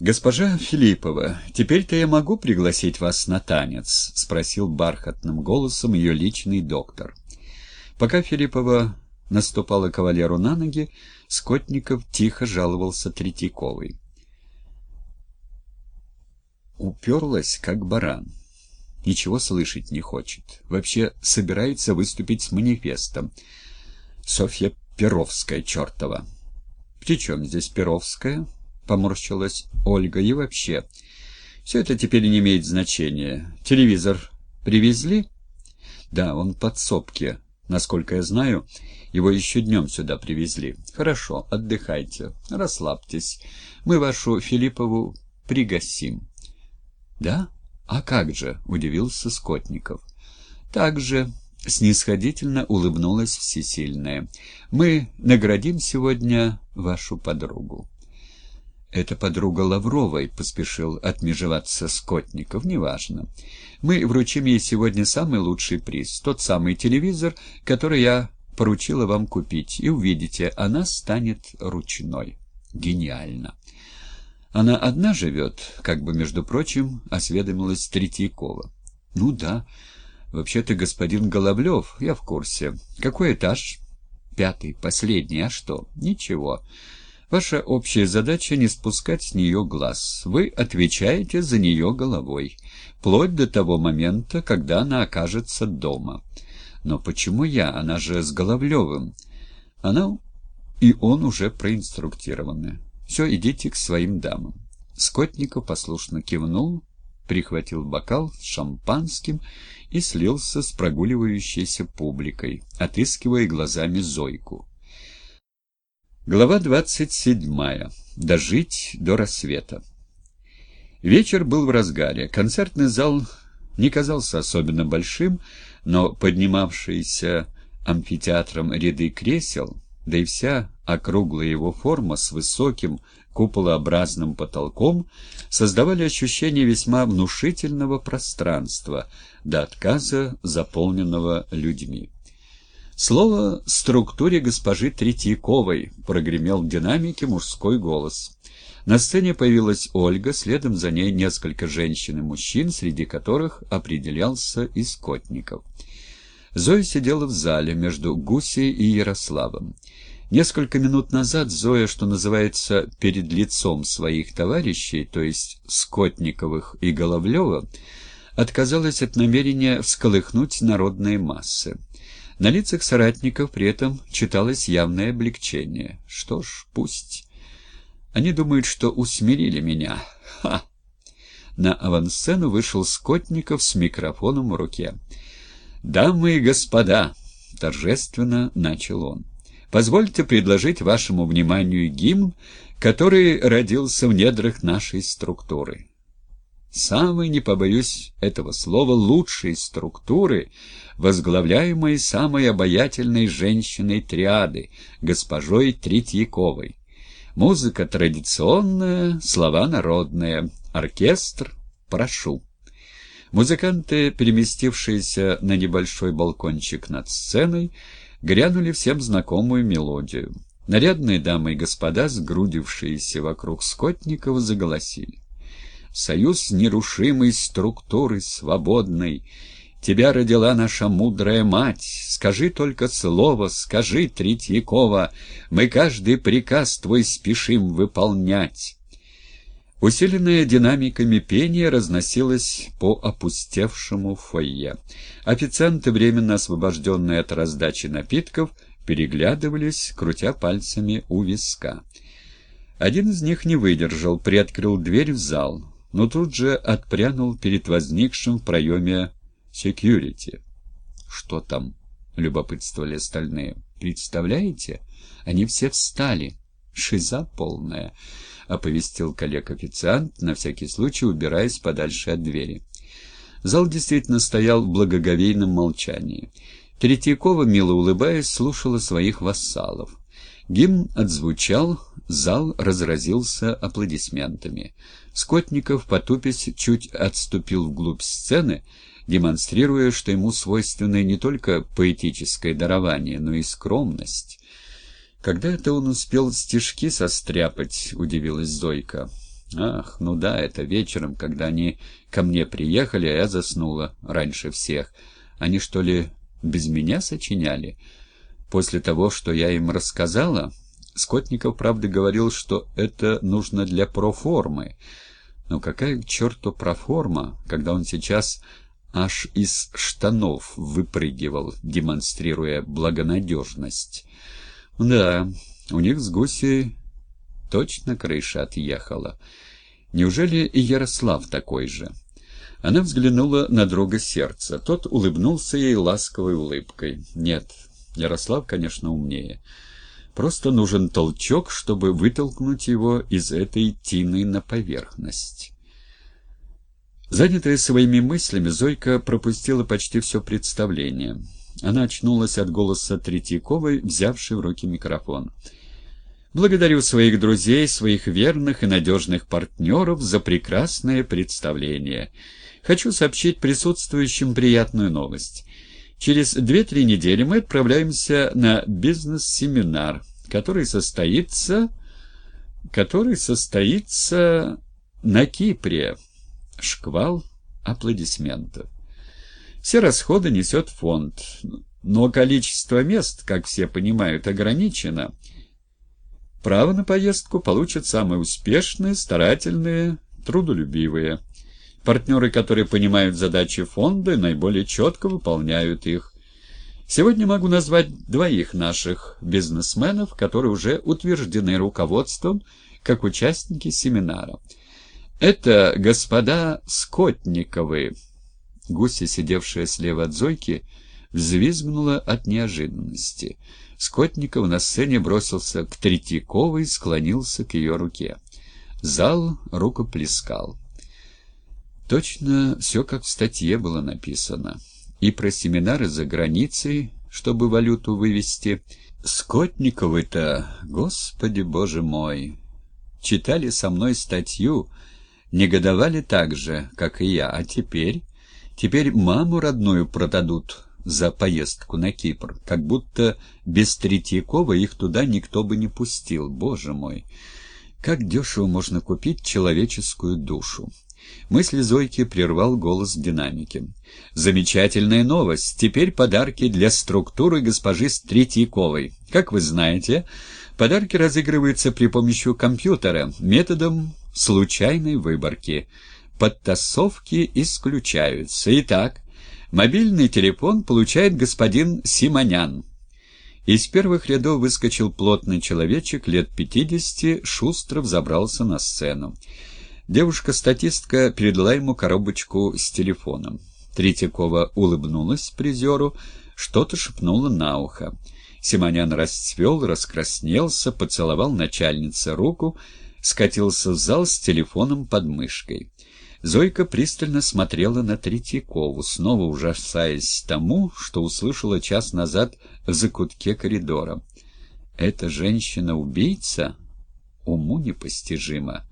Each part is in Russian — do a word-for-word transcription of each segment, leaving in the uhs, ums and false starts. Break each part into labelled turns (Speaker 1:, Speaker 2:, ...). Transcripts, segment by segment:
Speaker 1: «Госпожа Филиппова, теперь-то я могу пригласить вас на танец?» — спросил бархатным голосом ее личный доктор. Пока Филиппова наступала кавалеру на ноги, Скотников тихо жаловался Третьяковой. Уперлась, как баран. Ничего слышать не хочет. Вообще собирается выступить с манифестом. Софья Перовская чертова. «При чем здесь Перовская?» — поморщилась Ольга. «И вообще, все это теперь не имеет значения. Телевизор привезли?» «Да, он в подсобке. Насколько я знаю, его еще днем сюда привезли. Хорошо, отдыхайте, расслабьтесь. Мы вашу Филиппову пригасим». «Да? А как же?» — удивился Скотников. «Так же», — снисходительно улыбнулась всесильная. «Мы наградим сегодня вашу подругу». «Это подруга Лавровой», — поспешил отмежеваться Скотников. «Неважно. Мы вручим ей сегодня самый лучший приз, тот самый телевизор, который я поручила вам купить, и увидите, она станет ручной». «Гениально». «Она одна живет?» — как бы, между прочим, осведомилась Третьякова. «Ну да. Вообще-то господин Головлев, я в курсе. Какой этаж?» «Пятый, последний. А что?» «Ничего. Ваша общая задача — не спускать с нее глаз. Вы отвечаете за нее головой, вплоть до того момента, когда она окажется дома». «Но почему я? Она же с Головлевым». «Она и он уже проинструктированы. Все, идите к своим дамам». Скотников послушно кивнул, прихватил бокал с шампанским и слился с прогуливающейся публикой, отыскивая глазами Зойку. Глава двадцать седьмая. Дожить до рассвета. Вечер был в разгаре. Концертный зал не казался особенно большим, но поднимавшиеся амфитеатром ряды кресел, да и вся округлая его форма с высоким куполообразным потолком создавали ощущение весьма внушительного пространства, до отказа заполненного людьми. «Слово структуре госпожи Третьяковой», — прогремел в динамике мужской голос. На сцене появилась Ольга, следом за ней несколько женщин и мужчин, среди которых определялся и Скотников. Зоя сидела в зале между Гусей и Ярославом. Несколько минут назад Зоя, что называется, перед лицом своих товарищей, то есть Скотниковых и Головлева, отказалась от намерения всколыхнуть народные массы. На лицах соратников при этом читалось явное облегчение. Что ж, пусть. Они думают, что усмирили меня. Ха! На авансцену вышел Скотников с микрофоном в руке. «Дамы и господа!» — торжественно начал он. «Позвольте предложить вашему вниманию гимн, который родился в недрах нашей структуры. Самой, не побоюсь этого слова, лучшей структуры, возглавляемой самой обаятельной женщиной триады, госпожой Третьяковой. Музыка традиционная, слова народные. Оркестр, прошу». Музыканты, переместившиеся на небольшой балкончик над сценой, грянули всем знакомую мелодию. Нарядные дамы и господа, сгрудившиеся вокруг Скотникова, заголосили. «Союз нерушимой структуры свободной, тебя родила наша мудрая мать. Скажи только слово, скажи, Третьякова, мы каждый приказ твой спешим выполнять». Усиленное динамиками пение разносилось по опустевшему фойе. Официанты, временно освобожденные от раздачи напитков, переглядывались, крутя пальцами у виска. Один из них не выдержал, приоткрыл дверь в зал, но тут же отпрянул перед возникшим в проеме секьюрити. «Что там?» — любопытствовали остальные. «Представляете? Они все встали. Шиза полная», — оповестил коллег-официант, на всякий случай убираясь подальше от двери. Зал действительно стоял в благоговейном молчании. Третьякова, мило улыбаясь, слушала своих вассалов. Гимн отзвучал, зал разразился аплодисментами. Скотников, потупясь, чуть отступил вглубь сцены, демонстрируя, что ему свойственны не только поэтическое дарование, но и скромность. «Когда это он успел стишки состряпать?» — удивилась Зойка. Ах, ну да, это вечером, когда они ко мне приехали, а я заснула раньше всех. Они, что ли, без меня сочиняли? После того, что я им рассказала, Скотников, правда, говорил, что это нужно для проформы. Но какая к черту проформа, когда он сейчас аж из штанов выпрыгивал, демонстрируя благонадежность? Да, у них с Гусей точно крыша отъехала. Неужели и Ярослав такой же? Она взглянула на друга сердца. Тот улыбнулся ей ласковой улыбкой. Нет, Ярослав, конечно, умнее. Просто нужен толчок, чтобы вытолкнуть его из этой тины на поверхность. Занятая своими мыслями, Зойка пропустила почти все представление. Она очнулась от голоса Третьяковой, взявшей в руки микрофон. «Благодарю своих друзей, своих верных и надежных партнеров за прекрасное представление. Хочу сообщить присутствующим приятную новость. Через две-три недели мы отправляемся на бизнес-семинар, который состоится... который состоится на Кипре». Шквал аплодисментов. Все расходы несет фонд, но количество мест, как все понимают, ограничено. Право на поездку получат самые успешные, старательные, трудолюбивые. Партнеры, которые понимают задачи фонда и наиболее четко выполняют их. Сегодня могу назвать двоих наших бизнесменов, которые уже утверждены руководством как участники семинара. Это господа Скотниковы. Гуся, сидевшая слева от Зойки, взвизгнула от неожиданности. Скотников на сцене бросился к Третьяковой и склонился к ее руке. Зал рукоплескал. Точно все как в статье было написано. И про семинары за границей, чтобы валюту вывести. Скотниковы-то, Господи Боже мой, читали со мной статью, негодовали так же, как и я, а теперь... Теперь маму родную продадут за поездку на Кипр, как будто без Третьякова их туда никто бы не пустил. Боже мой, как дешево можно купить человеческую душу. Мысли Зойки прервал голос динамики. Замечательная новость. Теперь подарки для структуры госпожи Третьяковой. Как вы знаете, подарки разыгрываются при помощи компьютера методом случайной выборки. Подтасовки исключаются. Итак, мобильный телефон получает господин Симонян. Из первых рядов выскочил плотный человечек лет пятидесяти, шустро взобрался на сцену. Девушка-статистка передала ему коробочку с телефоном. Третьякова улыбнулась призеру, что-то шепнула на ухо. Симонян расцвел, раскраснелся, поцеловал начальнице руку, скатился в зал с телефоном под мышкой. Зойка пристально смотрела на Третьякову, снова ужасаясь тому, что услышала час назад в закутке коридора. «Эта женщина-убийца? Уму непостижимо.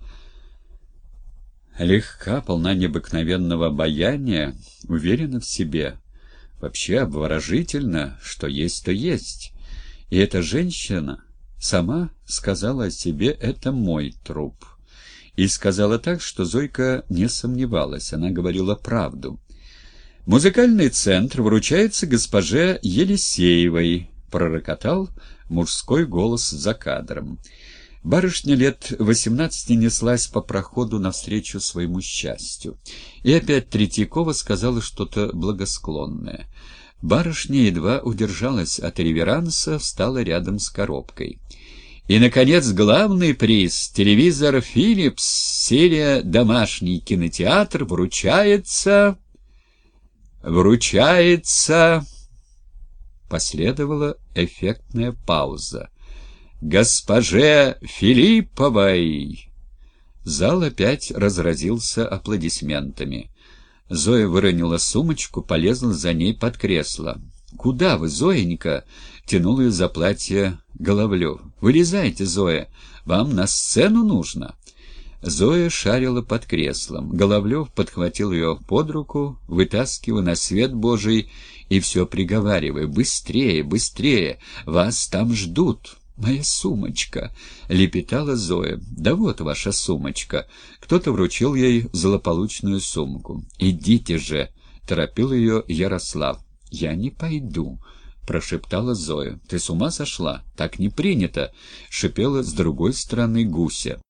Speaker 1: Легка, полна необыкновенного обаяния, уверена в себе. Вообще обворожительно, что есть, то есть. И эта женщина сама сказала о себе: «Это мой труп». И сказала так, что Зойка не сомневалась, она говорила правду. «Музыкальный центр вручается госпоже Елисеевой», — пророкотал мужской голос за кадром. Барышня лет восемнадцати неслась по проходу навстречу своему счастью. И опять Третьякова сказала что-то благосклонное. Барышня едва удержалась от реверанса, встала рядом с коробкой. И, наконец, главный приз — телевизор Philips, серия «Домашний кинотеатр» вручается... Вручается... Последовала эффектная пауза. «Госпоже Филипповой!» Зал опять разразился аплодисментами. Зоя выронила сумочку, полезла за ней под кресло. «Куда вы, Зоенька?» — тянул ее за платье Головлев. «Вылезайте, Зоя, вам на сцену нужно». Зоя шарила под креслом. Головлев подхватил ее под руку, вытаскивая на свет Божий и все приговаривая: «Быстрее, быстрее, вас там ждут».
Speaker 2: «Моя сумочка!» — лепетала Зоя. «Да вот ваша сумочка!» Кто-то вручил ей злополучную сумку. «Идите же!» — торопил ее Ярослав. «Я не пойду!» — прошептала Зоя. «Ты с ума сошла? Так не принято!» — шипела с другой стороны Гуся.